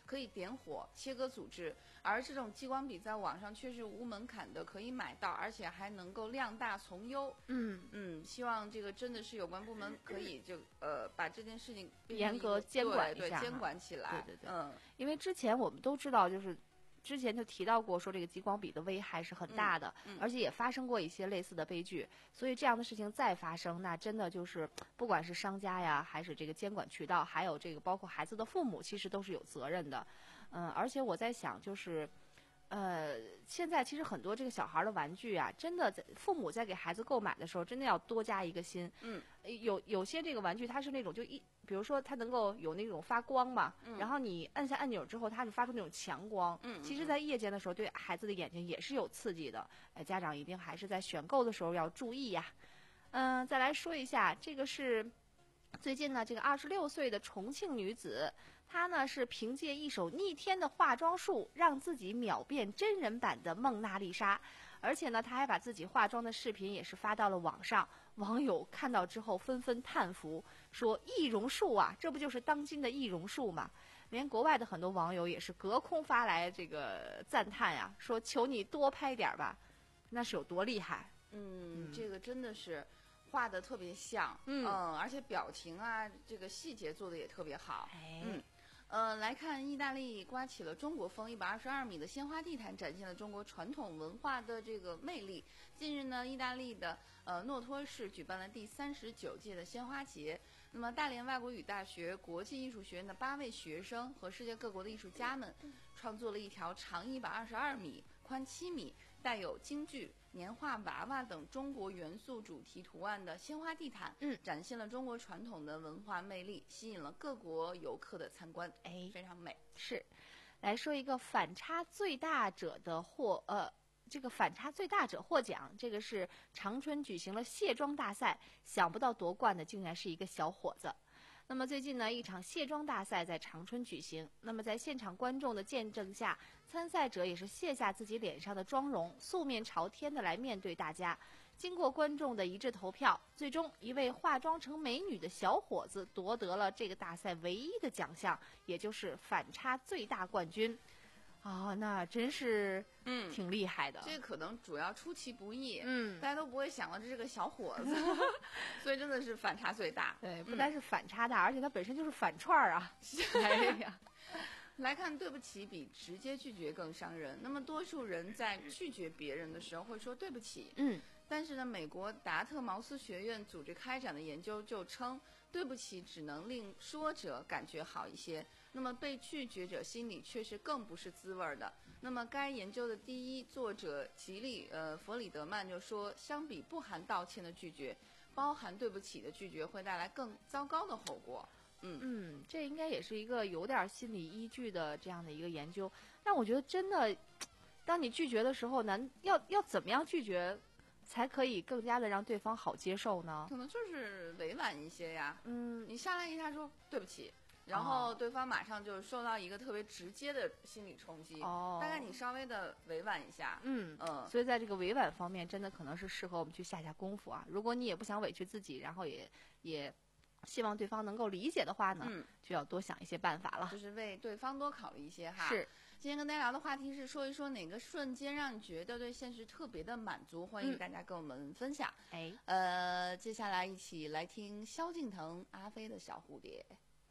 S7: 可以点火切割组织，而这种激光笔在网上却是无门槛的可以买到，而且还能够量大从优。
S6: 嗯
S7: 嗯，希望这个真的是有关部门可以就呃把这件事情
S6: 严格监管一下，
S7: 对对监管起来。
S6: 对对对，
S7: 嗯，
S6: 因为之前我们都知道，就是之前就提到过，说这个激光笔的危害是很大的，
S7: 嗯嗯、
S6: 而且也发生过一些类似的悲剧。所以这样的事情再发生，那真的就是不管是商家呀，还是这个监管渠道，还有这个包括孩子的父母，其实都是有责任的。嗯，而且我在想，就是。呃，现在其实很多这个小孩的玩具啊，真的在父母在给孩子购买的时候，真的要多加一个心。
S7: 嗯，
S6: 有有些这个玩具它是那种就一，比如说它能够有那种发光嘛，
S7: 嗯、
S6: 然后你按下按钮之后，它是发出那种强光。
S7: 嗯，
S6: 其实，在夜间的时候，对孩子的眼睛也是有刺激的。哎，家长一定还是在选购的时候要注意呀。嗯、呃，再来说一下，这个是最近呢，这个二十六岁的重庆女子。她呢是凭借一手逆天的化妆术，让自己秒变真人版的蒙娜丽莎，而且呢，她还把自己化妆的视频也是发到了网上。网友看到之后纷纷叹服，说易容术啊，这不就是当今的易容术吗？连国外的很多网友也是隔空发来这个赞叹呀、啊，说求你多拍点吧，那是有多厉害。
S7: 嗯，嗯这个真的是画的特别像，
S6: 嗯,
S7: 嗯，而且表情啊，这个细节做的也特别好。
S6: 哎、
S7: 嗯。呃，来看意大利刮起了中国风，一百二十二米的鲜花地毯展现了中国传统文化的这个魅力。近日呢，意大利的呃诺托市举办了第三十九届的鲜花节。那么，大连外国语大学国际艺术学院的八位学生和世界各国的艺术家们，创作了一条长一百二十二米、宽七米、带有京剧、年画娃娃等中国元素主题图案的鲜花地毯，
S6: 嗯，
S7: 展现了中国传统的文化魅力，吸引了各国游客的参观，
S6: 哎，
S7: 非常美。
S6: 是，来说一个反差最大者的获呃，这个反差最大者获奖，这个是长春举行了卸妆大赛，想不到夺冠的竟然是一个小伙子。那么最近呢，一场卸妆大赛在长春举行。那么在现场观众的见证下，参赛者也是卸下自己脸上的妆容，素面朝天的来面对大家。经过观众的一致投票，最终一位化妆成美女的小伙子夺得了这个大赛唯一的奖项，也就是反差最大冠军。啊、哦，那真是嗯挺厉害的。
S7: 这个可能主要出其不意，
S6: 嗯，
S7: 大家都不会想到这是个小伙子，所以真的是反差最大。
S6: 对，不单是反差大，嗯、而且它本身就是反串儿啊。哎呀，
S7: 来看对不起比直接拒绝更伤人。那么多数人在拒绝别人的时候会说对不起，
S6: 嗯，
S7: 但是呢，美国达特茅斯学院组织开展的研究就称，对不起只能令说者感觉好一些。那么被拒绝者心里却是更不是滋味的。那么该研究的第一作者吉利呃弗里德曼就说，相比不含道歉的拒绝，包含对不起的拒绝会带来更糟糕的后果。嗯
S6: 嗯，这应该也是一个有点心理依据的这样的一个研究。但我觉得真的，当你拒绝的时候，难要要怎么样拒绝才可以更加的让对方好接受呢？
S7: 可能就是委婉一些呀。
S6: 嗯，
S7: 你上来一下说对不起。然后对方马上就受到一个特别直接的心理冲击，
S6: 哦，
S7: 大概你稍微的委婉一下，
S6: 嗯
S7: 嗯，
S6: 所以在这个委婉方面，真的可能是适合我们去下下功夫啊。如果你也不想委屈自己，然后也也希望对方能够理解的话呢，
S7: 嗯，
S6: 就要多想一些办法了，
S7: 就是为对方多考虑一些哈。
S6: 是，
S7: 今天跟大家聊的话题是说一说哪个瞬间让你觉得对现实特别的满足，欢迎大家跟我们分享。
S6: 哎、
S7: 嗯，呃，接下来一起来听萧敬腾、阿飞的小蝴蝶。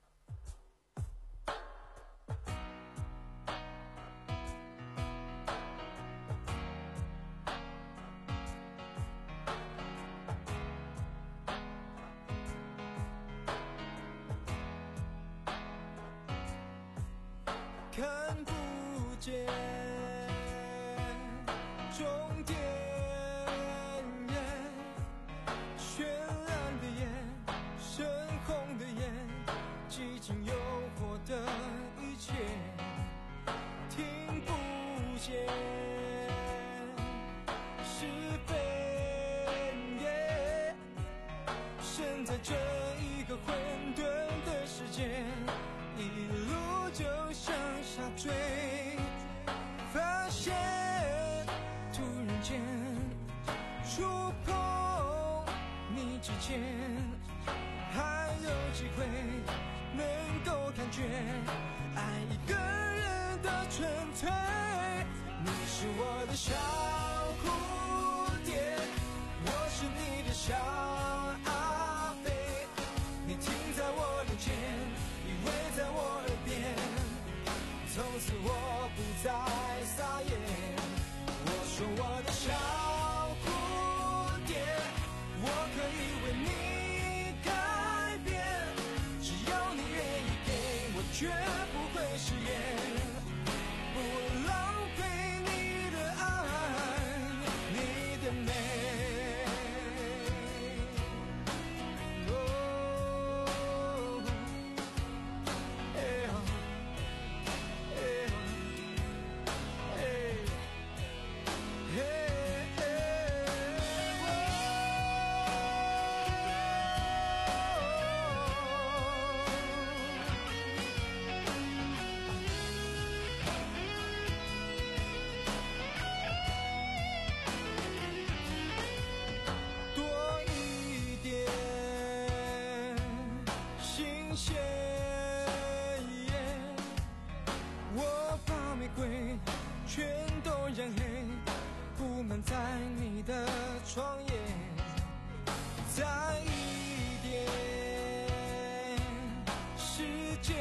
S5: 看不见终点，绚烂的眼，深红的眼，激情诱惑的一切，听不见是非，身在这一个混沌的世界，一路就向下坠，发现突然间触碰你之间，还有机会能够感觉爱一个人劝退。你是我的小蝴蝶，我是你的小阿飞，你停在我脸前，依偎在我耳边，从此我不再撒野。我说我的小蝴蝶，我可以为你改变，只要你愿意给我，绝不会食言，不浪费你的爱，你的美。哦，哎呀，哎呀，哎。多一点新鲜，我把玫瑰全都染黑，布满在你的窗沿，再一点时间，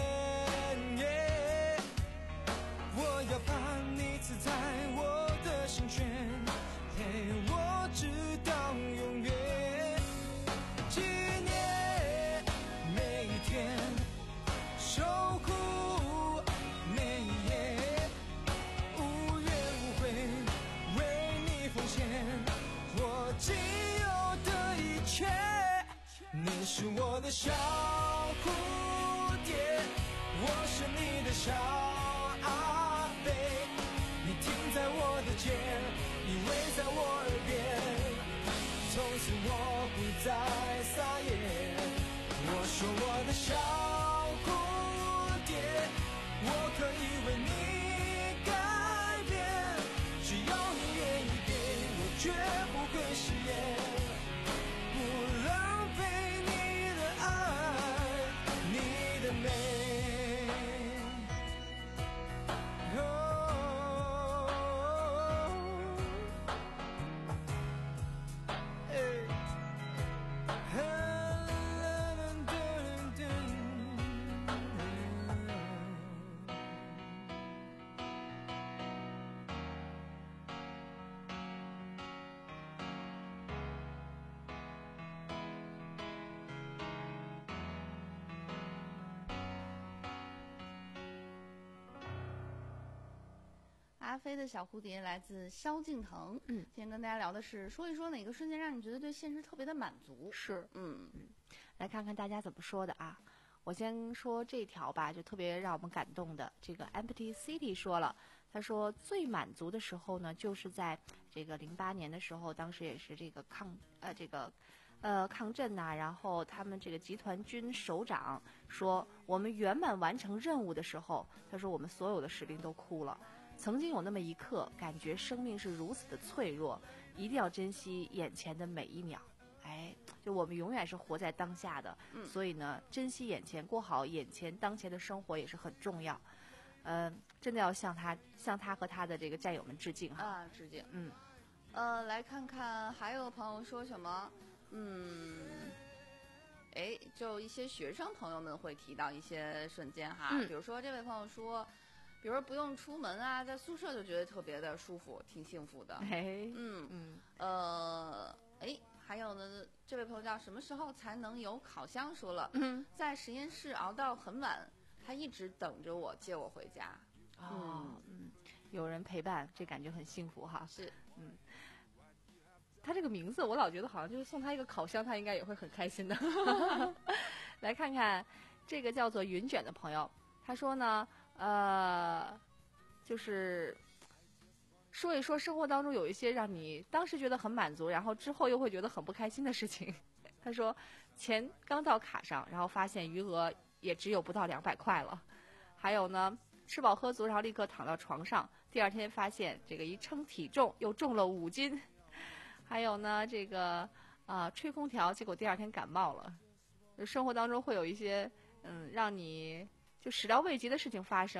S5: 我要把你刺在我的心弦，陪我直到永远。纪念每一天，守护每一夜，无怨无悔为你奉献我仅有的一切。你是我的小蝴蝶，我是你的小阿飞，你停在我的肩，依偎在我耳边，从此我不再撒野。我说我的小蝴蝶，我可以为你改变，只要你愿意给我，绝不会食言，不浪费你的爱，你的美。
S7: 阿飞的小蝴蝶来自萧敬腾。嗯，今天跟大家聊的是说一说哪个瞬间让你觉得对现实特别的满足。
S6: 是，
S7: 嗯
S6: 嗯，来看看大家怎么说的啊。我先说这条吧，就特别让我们感动的。这个 Empty City 说了，他说最满足的时候呢，就是在这个零八年的时候，当时也是这个抗呃这个呃抗震呐、啊，然后他们这个集团军首长说我们圆满完成任务的时候，他说我们所有的士兵都哭了。曾经有那么一刻，感觉生命是如此的脆弱，一定要珍惜眼前的每一秒。哎，就我们永远是活在当下的，
S7: 嗯、
S6: 所以呢，珍惜眼前，过好眼前当前的生活也是很重要。嗯、呃，真的要向他、向他和他的这个战友们致敬哈！
S7: 啊，致敬。
S6: 嗯，
S7: 呃，来看看还有朋友说什么？嗯，哎，就一些学生朋友们会提到一些瞬间哈，
S6: 嗯、
S7: 比如说这位朋友说。比如说不用出门啊，在宿舍就觉得特别的舒服，挺幸福的。
S6: 哎，
S7: 嗯
S6: 嗯，
S7: 呃，哎，还有呢，这位朋友叫什么时候才能有烤箱？说了，
S6: 嗯，
S7: 在实验室熬到很晚，他一直等着我接我回家。
S6: 哦，嗯，有人陪伴，这感觉很幸福哈。
S7: 是，
S6: 嗯。他这个名字，我老觉得好像就是送他一个烤箱，他应该也会很开心的。来看看这个叫做云卷的朋友，他说呢。呃，就是说一说生活当中有一些让你当时觉得很满足，然后之后又会觉得很不开心的事情。他说，钱刚到卡上，然后发现余额也只有不到两百块了。还有呢，吃饱喝足，然后立刻躺到床上，第二天发现这个一称体重又重了五斤。还有呢，这个啊、呃、吹空调，结果第二天感冒了。生活当中会有一些嗯让你。就始料未及的事情发生，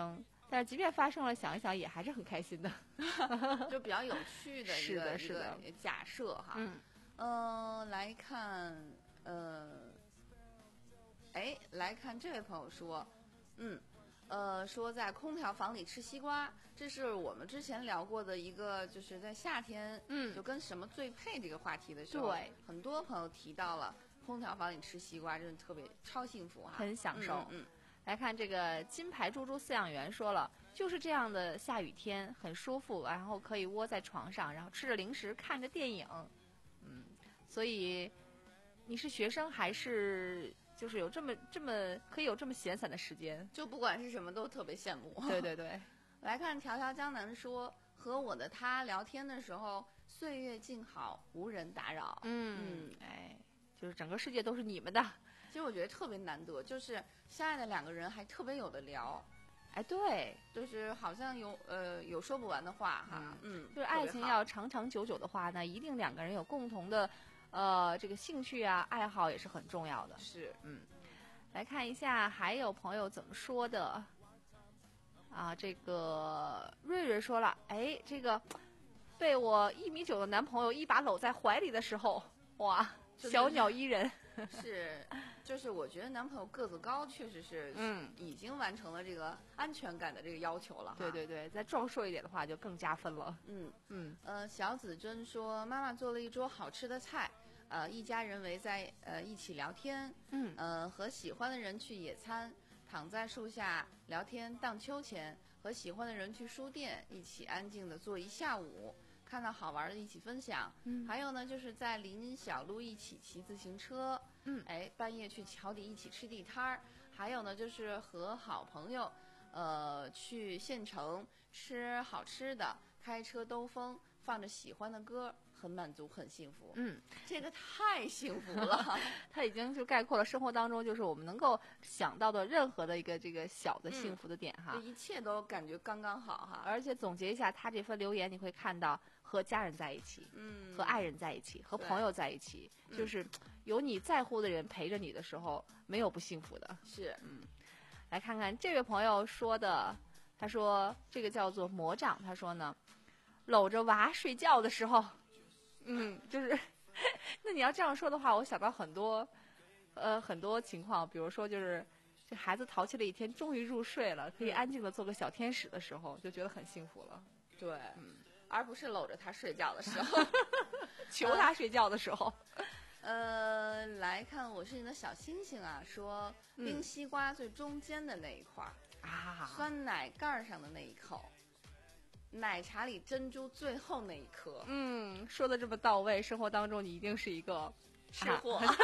S6: 但是即便发生了，想一想也还是很开心的，
S7: 就比较有趣的一
S6: 是
S7: 个
S6: 的是的
S7: 一个假设哈。
S6: 嗯
S7: 嗯、呃来看，呃，哎，来看这位朋友说，嗯。呃，说在空调房里吃西瓜，这是我们之前聊过的一个，就是在夏天，
S6: 嗯，
S7: 就跟什么最配这个话题的时候，
S6: 对，
S7: 很多朋友提到了空调房里吃西瓜，真的特别超幸福哈，
S6: 很享受。
S7: 嗯，嗯
S6: 来看这个金牌猪猪饲养员说了，就是这样的下雨天很舒服，然后可以窝在床上，然后吃着零食看着电影，嗯，所以你是学生还是？就是有这么这么可以有这么闲散的时间，
S7: 就不管是什么都特别羡慕。
S6: 对对对，
S7: 来看条条江南说，和我的他聊天的时候，岁月静好，无人打扰。
S6: 嗯，嗯哎，就是整个世界都是你们的。
S7: 其实我觉得特别难得，就是相爱的两个人还特别有的聊。
S6: 哎，对，
S7: 就是好像有呃有说不完的话哈。嗯，
S6: 就是爱情要长长久久的话呢，一定两个人有共同的。呃，这个兴趣啊、爱好也是很重要的。
S7: 是，
S6: 嗯，来看一下，还有朋友怎么说的啊？这个瑞瑞说了，哎，这个被我一米九的男朋友一把搂在怀里的时候，哇，
S7: 就是、
S6: 小鸟依人。
S7: 是，就是我觉得男朋友个子高，确实是，
S6: 嗯，
S7: 已经完成了这个安全感的这个要求了哈。
S6: 对对对，再壮硕一点的话就更加分了。
S7: 嗯
S6: 嗯，
S7: 呃，小子珍说，妈妈做了一桌好吃的菜。呃，一家人围在呃一起聊天，
S6: 嗯，
S7: 呃，和喜欢的人去野餐，躺在树下聊天荡秋千，和喜欢的人去书店，一起安静的坐一下午，看到好玩的一起分享，
S6: 嗯，
S7: 还有呢，就是在林小路一起骑自行车，
S6: 嗯，
S7: 哎，半夜去桥底一起吃地摊儿，还有呢，就是和好朋友，呃，去县城吃好吃的，开车兜风，放着喜欢的歌。很满足，很幸福。
S6: 嗯，
S7: 这个太幸福了。
S6: 它已经就概括了生活当中就是我们能够想到的任何的一个这个小的幸福的点哈。
S7: 这、嗯、一切都感觉刚刚好哈。
S6: 而且总结一下他这份留言，你会看到和家人在一起，
S7: 嗯，
S6: 和爱人在一起，和朋友在一起，就是有你在乎的人陪着你的时候，没有不幸福的。
S7: 是，
S6: 嗯。来看看这位朋友说的，他说这个叫做魔掌，他说呢，搂着娃睡觉的时候。嗯，就是，那你要这样说的话，我想到很多，呃，很多情况，比如说就是这孩子淘气了一天，终于入睡了，可以安静的做个小天使的时候，就觉得很幸福了。
S7: 对，嗯，而不是搂着他睡觉的时候，
S6: 求他睡觉的时候。
S7: 呃，来看我是你的小星星啊，说冰西瓜最中间的那一块儿、
S6: 嗯、啊，
S7: 酸奶盖上的那一口。奶茶里珍珠最后那一颗，
S6: 嗯，说的这么到位，生活当中你一定是一个
S7: 吃货。
S6: 啊、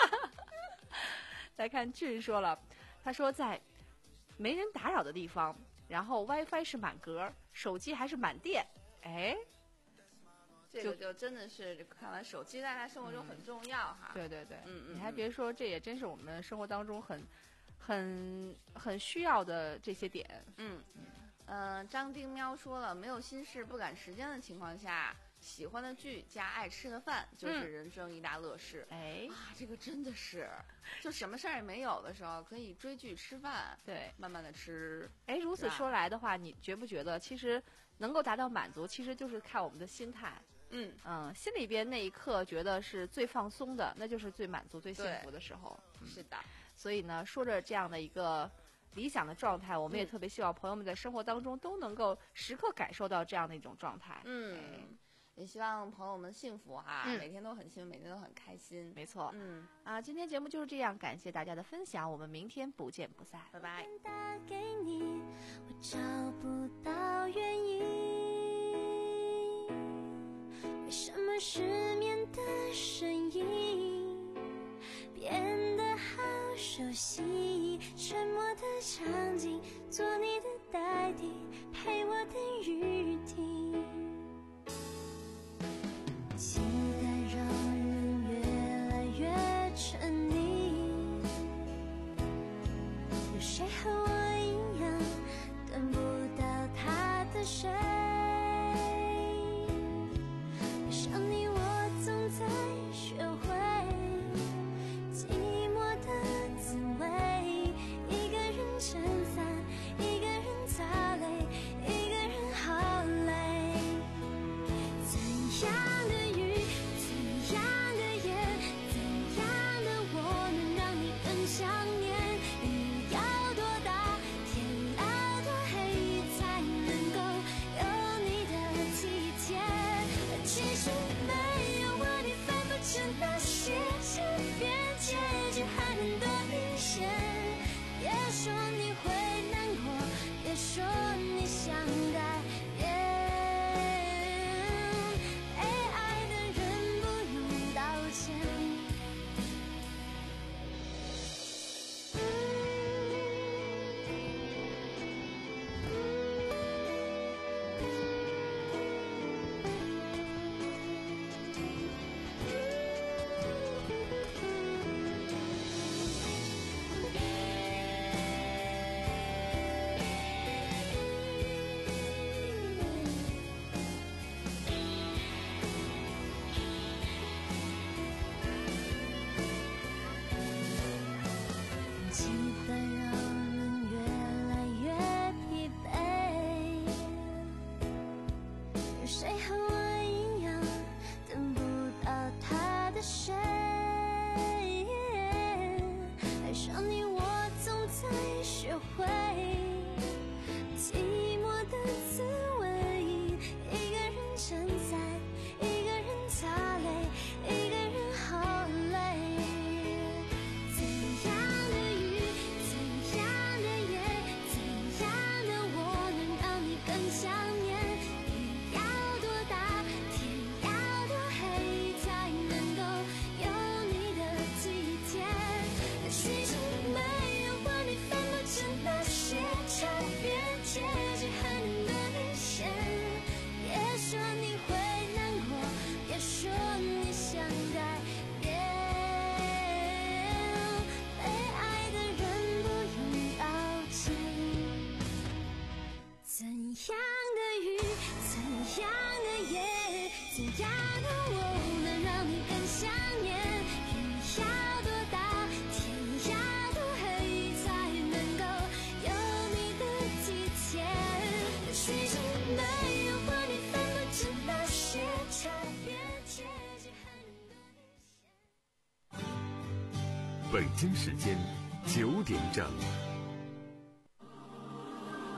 S6: 来看俊说了，他说在没人打扰的地方，然后 WiFi 是满格，手机还是满电，哎，
S7: 这个就真的是看来手机在他生活中很重要哈。
S6: 嗯、对对对，
S7: 嗯嗯，
S6: 你还别说，这也真是我们生活当中很、很、很需要的这些点。
S7: 嗯。嗯、呃，张丁喵说了，没有心事不赶时间的情况下，喜欢的剧加爱吃的饭就是人生一大乐事。
S6: 哎、
S7: 嗯，啊，这个真的是，就什么事儿也没有的时候，可以追剧吃饭，
S6: 对，
S7: 慢慢的吃。
S6: 哎，如此说来的话，你觉不觉得，其实能够达到满足，其实就是看我们的心态。
S7: 嗯
S6: 嗯，心里边那一刻觉得是最放松的，那就是最满足、最幸福的时候。
S7: 嗯、是的。
S6: 所以呢，说着这样的一个理想的状态，我们也特别希望朋友们在生活当中都能够时刻感受到这样的一种状态。
S7: 嗯，
S6: 哎、
S7: 也希望朋友们幸福哈、
S6: 嗯，
S7: 每天都很幸福，每天都很开心。
S6: 没错。
S7: 嗯
S6: 啊，今天节目就是这样，感谢大家的分享，我们明天不见不散，
S7: 拜拜。
S8: 打给你，我找不到原因，为什么失眠的声音变得好熟悉？沉默的场景，做你的代替，陪我等雨停。期待让人越来越沉溺，有谁和我一样等不到他的谁？想你我总在学会寂寞的滋味，一个人撑伞，一个人擦
S1: 北京时间九点整。